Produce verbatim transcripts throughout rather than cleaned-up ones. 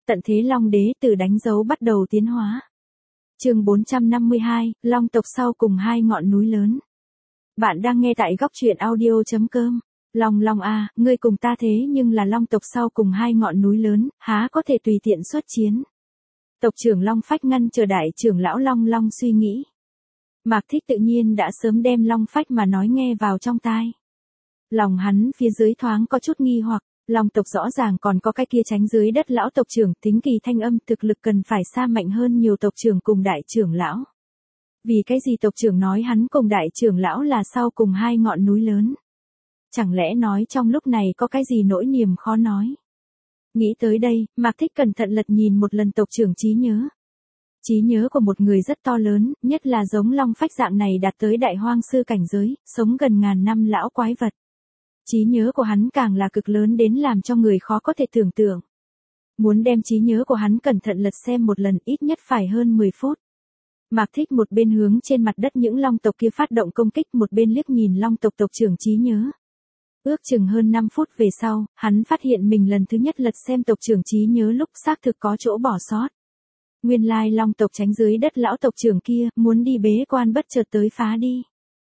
Tận thế Long Đế từ đánh dấu bắt đầu tiến hóa. Chương bốn trăm năm mươi hai, Long tộc sau cùng hai ngọn núi lớn. Bạn đang nghe tại góc truyện audio chấm com. Long Long a, ngươi cùng ta thế nhưng là Long tộc sau cùng hai ngọn núi lớn, há có thể tùy tiện xuất chiến. Tộc trưởng Long Phách ngăn chờ đại trưởng lão Long Long suy nghĩ. Mạc Thích tự nhiên đã sớm đem Long Phách mà nói nghe vào trong tai. Lòng hắn phía dưới thoáng có chút nghi hoặc, Long tộc rõ ràng còn có cái kia tránh dưới đất lão tộc trưởng, tính kỳ thanh âm thực lực cần phải xa mạnh hơn nhiều tộc trưởng cùng đại trưởng lão. Vì cái gì tộc trưởng nói hắn cùng đại trưởng lão là sau cùng hai ngọn núi lớn? Chẳng lẽ nói trong lúc này có cái gì nỗi niềm khó nói? Nghĩ tới đây, Mạc Thích cẩn thận lật nhìn một lần tộc trưởng trí nhớ. Trí nhớ của một người rất to lớn, nhất là giống Long Phách dạng này đạt tới đại hoang sư cảnh giới, sống gần ngàn năm lão quái vật. Trí nhớ của hắn càng là cực lớn đến làm cho người khó có thể tưởng tượng. Muốn đem trí nhớ của hắn cẩn thận lật xem một lần ít nhất phải hơn mười phút. Mạc Thích một bên hướng trên mặt đất những long tộc kia phát động công kích, một bên liếc nhìn long tộc tộc trưởng trí nhớ. Ước chừng hơn năm phút về sau, hắn phát hiện mình lần thứ nhất lật xem tộc trưởng trí nhớ lúc xác thực có chỗ bỏ sót. Nguyên lai long tộc tránh dưới đất lão tộc trưởng kia muốn đi bế quan bất chợt tới phá đi.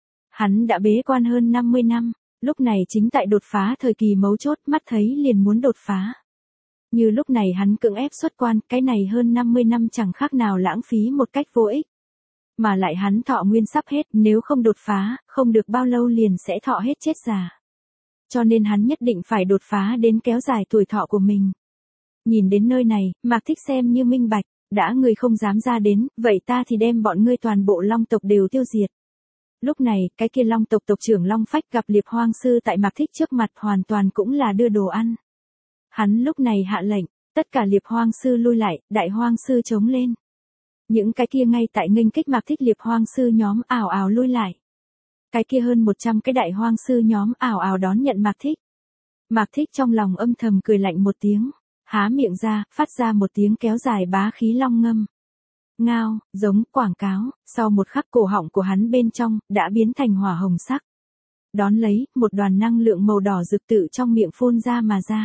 Hắn đã bế quan hơn năm mươi năm. Lúc này chính tại đột phá thời kỳ mấu chốt, mắt thấy liền muốn đột phá. Như lúc này hắn cưỡng ép xuất quan, cái này hơn năm mươi năm chẳng khác nào lãng phí một cách vô ích. Mà lại hắn thọ nguyên sắp hết, nếu không đột phá, không được bao lâu liền sẽ thọ hết chết già. Cho nên hắn nhất định phải đột phá đến kéo dài tuổi thọ của mình. Nhìn đến nơi này, Mạc Thích xem như minh bạch, đã người không dám ra đến, vậy ta thì đem bọn ngươi toàn bộ long tộc đều tiêu diệt. Lúc này, cái kia long tộc tộc trưởng Long Phách gặp Liệp Hoang Sư tại Mạc Thích trước mặt hoàn toàn cũng là đưa đồ ăn. Hắn lúc này hạ lệnh, tất cả Liệp Hoang Sư lui lại, đại Hoang Sư chống lên. Những cái kia ngay tại nghênh kích Mạc Thích Liệp Hoang Sư nhóm ảo ảo lui lại. Cái kia hơn một trăm cái đại Hoang Sư nhóm ảo ảo đón nhận Mạc Thích. Mạc Thích trong lòng âm thầm cười lạnh một tiếng, há miệng ra, phát ra một tiếng kéo dài bá khí long ngâm. Ngao, giống, quảng cáo, sau một khắc cổ họng của hắn bên trong, đã biến thành hỏa hồng sắc. Đón lấy, một đoàn năng lượng màu đỏ rực tự trong miệng phun ra mà ra.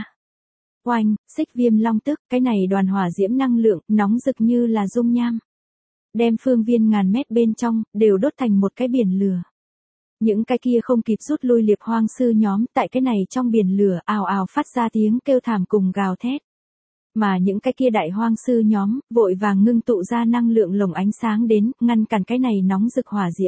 Oanh, xích viêm long tức, cái này đoàn hỏa diễm năng lượng, nóng rực như là dung nham. Đem phương viên ngàn mét bên trong, đều đốt thành một cái biển lửa. Những cái kia không kịp rút lui Liệp Hoang Sư nhóm, tại cái này trong biển lửa, ào ào phát ra tiếng kêu thảm cùng gào thét. Mà những cái kia đại hoang sư nhóm, vội vàng ngưng tụ ra năng lượng lồng ánh sáng đến, ngăn cản cái này nóng rực hỏa diễm.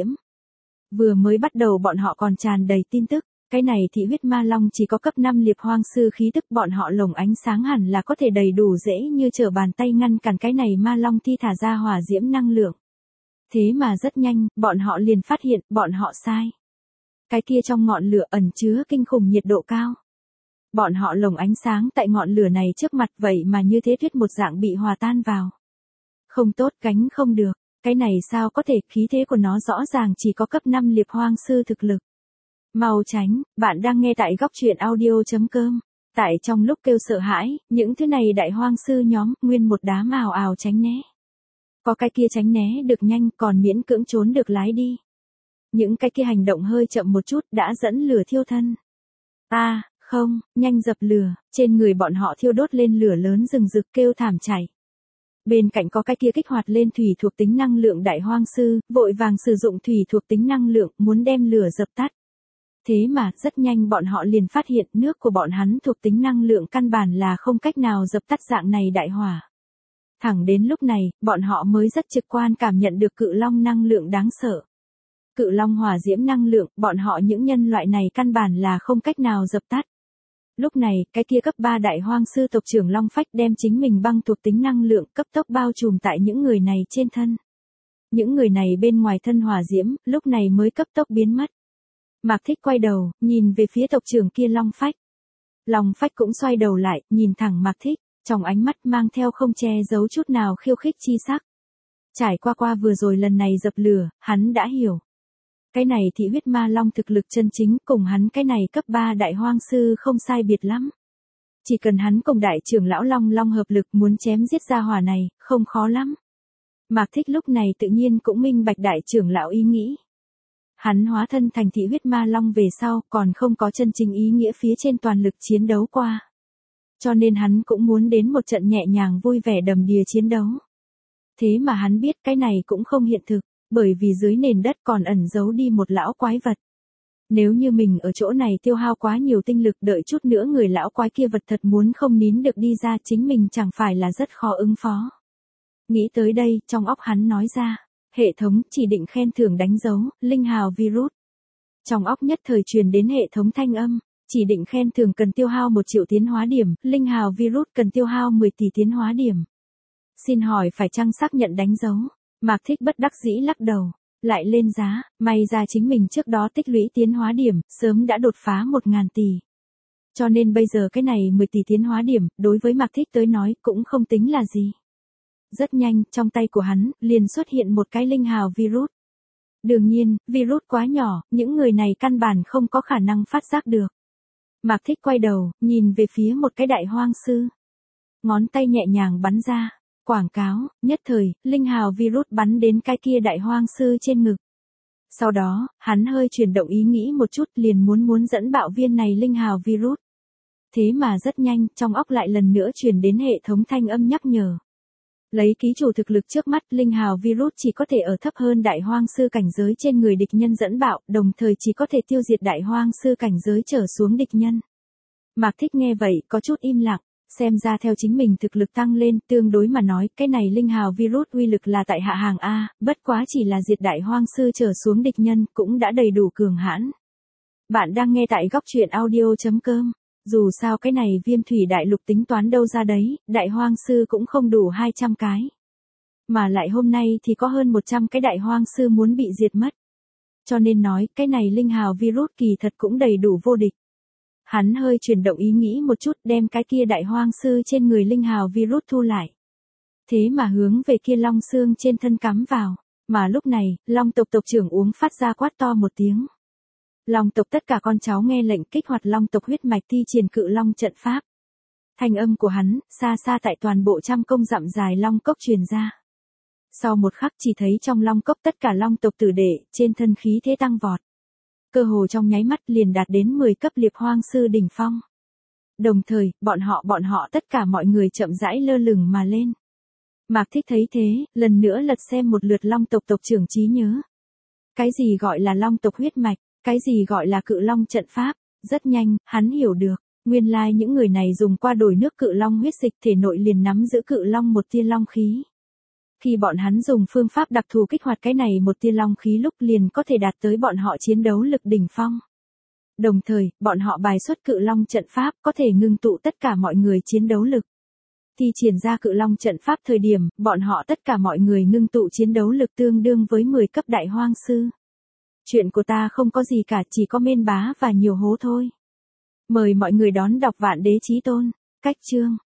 Vừa mới bắt đầu bọn họ còn tràn đầy tin tức, cái này thị huyết ma long chỉ có cấp năm liệp hoang sư khí tức, bọn họ lồng ánh sáng hẳn là có thể đầy đủ dễ như trở bàn tay ngăn cản cái này ma long thi thả ra hỏa diễm năng lượng. Thế mà rất nhanh, bọn họ liền phát hiện, bọn họ sai. Cái kia trong ngọn lửa ẩn chứa kinh khủng nhiệt độ cao. Bọn họ lồng ánh sáng tại ngọn lửa này trước mặt vậy mà như thế tuyết một dạng bị hòa tan vào. Không tốt, gánh không được, cái này sao có thể, khí thế của nó rõ ràng chỉ có cấp năm liệp hoang sư thực lực. Mau tránh, bạn đang nghe tại góc truyện audio chấm com. Tại trong lúc kêu sợ hãi, những thứ này đại hoang sư nhóm, nguyên một đám ào ào tránh né. Có cái kia tránh né được nhanh, còn miễn cưỡng trốn được lái đi. Những cái kia hành động hơi chậm một chút, đã dẫn lửa thiêu thân. Ta, à, không, nhanh dập lửa, trên người bọn họ thiêu đốt lên lửa lớn rừng rực kêu thảm chảy. Bên cạnh có cái kia kích hoạt lên thủy thuộc tính năng lượng đại hoang sư, vội vàng sử dụng thủy thuộc tính năng lượng, muốn đem lửa dập tắt. Thế mà, rất nhanh bọn họ liền phát hiện nước của bọn hắn thuộc tính năng lượng căn bản là không cách nào dập tắt dạng này đại hỏa. Thẳng đến lúc này, bọn họ mới rất trực quan cảm nhận được cự long năng lượng đáng sợ. Cự long hỏa diễm năng lượng, bọn họ những nhân loại này căn bản là không cách nào dập tắt. Lúc này, cái kia cấp ba đại hoang sư tộc trưởng Long Phách đem chính mình băng thuộc tính năng lượng cấp tốc bao trùm tại những người này trên thân. Những người này bên ngoài thân hỏa diễm, lúc này mới cấp tốc biến mất. Mạc Thích quay đầu, nhìn về phía tộc trưởng kia Long Phách. Long Phách cũng xoay đầu lại, nhìn thẳng Mạc Thích, trong ánh mắt mang theo không che giấu chút nào khiêu khích chi sắc. Trải qua qua vừa rồi lần này dập lửa, hắn đã hiểu. Cái này thị huyết ma long thực lực chân chính cùng hắn cái này cấp ba đại hoang sư không sai biệt lắm. Chỉ cần hắn cùng đại trưởng lão Long Long hợp lực muốn chém giết ra hỏa này, không khó lắm. Mạc Thích lúc này tự nhiên cũng minh bạch đại trưởng lão ý nghĩ. Hắn hóa thân thành thị huyết ma long về sau còn không có chân chính ý nghĩa phía trên toàn lực chiến đấu qua. Cho nên hắn cũng muốn đến một trận nhẹ nhàng vui vẻ đầm đìa chiến đấu. Thế mà hắn biết cái này cũng không hiện thực, bởi vì dưới nền đất còn ẩn giấu đi một lão quái vật. Nếu như mình ở chỗ này tiêu hao quá nhiều tinh lực đợi chút nữa người lão quái kia vật thật muốn không nín được đi ra chính mình chẳng phải là rất khó ứng phó. Nghĩ tới đây, trong óc hắn nói ra, hệ thống chỉ định khen thưởng đánh dấu, linh hào virus. Trong óc nhất thời truyền đến hệ thống thanh âm, chỉ định khen thưởng cần tiêu hao một triệu tiến hóa điểm, linh hào virus cần tiêu hao mười tỷ tiến hóa điểm. Xin hỏi phải chăng xác nhận đánh dấu? Mạc Thích bất đắc dĩ lắc đầu, lại lên giá, may ra chính mình trước đó tích lũy tiến hóa điểm, sớm đã đột phá một ngàn tỷ. Cho nên bây giờ cái này mười tỷ tiến hóa điểm, đối với Mạc Thích tới nói cũng không tính là gì. Rất nhanh, trong tay của hắn, liền xuất hiện một cái linh hào virus. Đương nhiên, virus quá nhỏ, những người này căn bản không có khả năng phát giác được. Mạc Thích quay đầu, nhìn về phía một cái đại hoang sư. Ngón tay nhẹ nhàng bắn ra. Quảng cáo, nhất thời, linh hào virus bắn đến cái kia đại hoang sư trên ngực. Sau đó, hắn hơi chuyển động ý nghĩ một chút liền muốn muốn dẫn bạo viên này linh hào virus. Thế mà rất nhanh, trong óc lại lần nữa truyền đến hệ thống thanh âm nhắc nhở. Lấy ký chủ thực lực trước mắt, linh hào virus chỉ có thể ở thấp hơn đại hoang sư cảnh giới trên người địch nhân dẫn bạo, đồng thời chỉ có thể tiêu diệt đại hoang sư cảnh giới trở xuống địch nhân. Mạc Thích nghe vậy, có chút im lặng. Xem ra theo chính mình thực lực tăng lên, tương đối mà nói, cái này linh hào virus uy lực là tại hạ hàng A, bất quá chỉ là diệt đại hoang sư trở xuống địch nhân, cũng đã đầy đủ cường hãn. Bạn đang nghe tại góc truyện audio chấm com. Dù sao cái này viêm thủy đại lục tính toán đâu ra đấy, đại hoang sư cũng không đủ hai trăm cái. Mà lại hôm nay thì có hơn một trăm cái đại hoang sư muốn bị diệt mất. Cho nên nói, cái này linh hào virus kỳ thật cũng đầy đủ vô địch. Hắn hơi chuyển động ý nghĩ một chút đem cái kia đại hoang sư trên người linh hào virus thu lại. Thế mà hướng về kia long xương trên thân cắm vào. Mà lúc này, long tộc tộc trưởng uống phát ra quát to một tiếng. Long tộc tất cả con cháu nghe lệnh kích hoạt long tộc huyết mạch thi triển cự long trận pháp. Thanh âm của hắn, xa xa tại toàn bộ trăm công dặm dài long cốc truyền ra. Sau một khắc chỉ thấy trong long cốc tất cả long tộc tử đệ, trên thân khí thế tăng vọt. Cơ hồ trong nháy mắt liền đạt đến mười cấp liệp hoang sư đỉnh phong. Đồng thời, bọn họ bọn họ tất cả mọi người chậm rãi lơ lửng mà lên. Mạc Thích thấy thế, lần nữa lật xem một lượt long tộc tộc trưởng trí nhớ. Cái gì gọi là long tộc huyết mạch, cái gì gọi là cự long trận pháp, rất nhanh, hắn hiểu được, nguyên lai những người này dùng qua đổi nước cự long huyết dịch thể nội liền nắm giữ cự long một tia long khí. Khi bọn hắn dùng phương pháp đặc thù kích hoạt cái này một tia long khí lúc liền có thể đạt tới bọn họ chiến đấu lực đỉnh phong. Đồng thời, bọn họ bài xuất cự long trận pháp có thể ngưng tụ tất cả mọi người chiến đấu lực. Thi triển ra cự long trận pháp thời điểm, bọn họ tất cả mọi người ngưng tụ chiến đấu lực tương đương với mười cấp đại hoang sư. Chuyện của ta không có gì cả, chỉ có mên bá và nhiều hố thôi. Mời mọi người đón đọc Vạn Đế Chí Tôn, cách chương.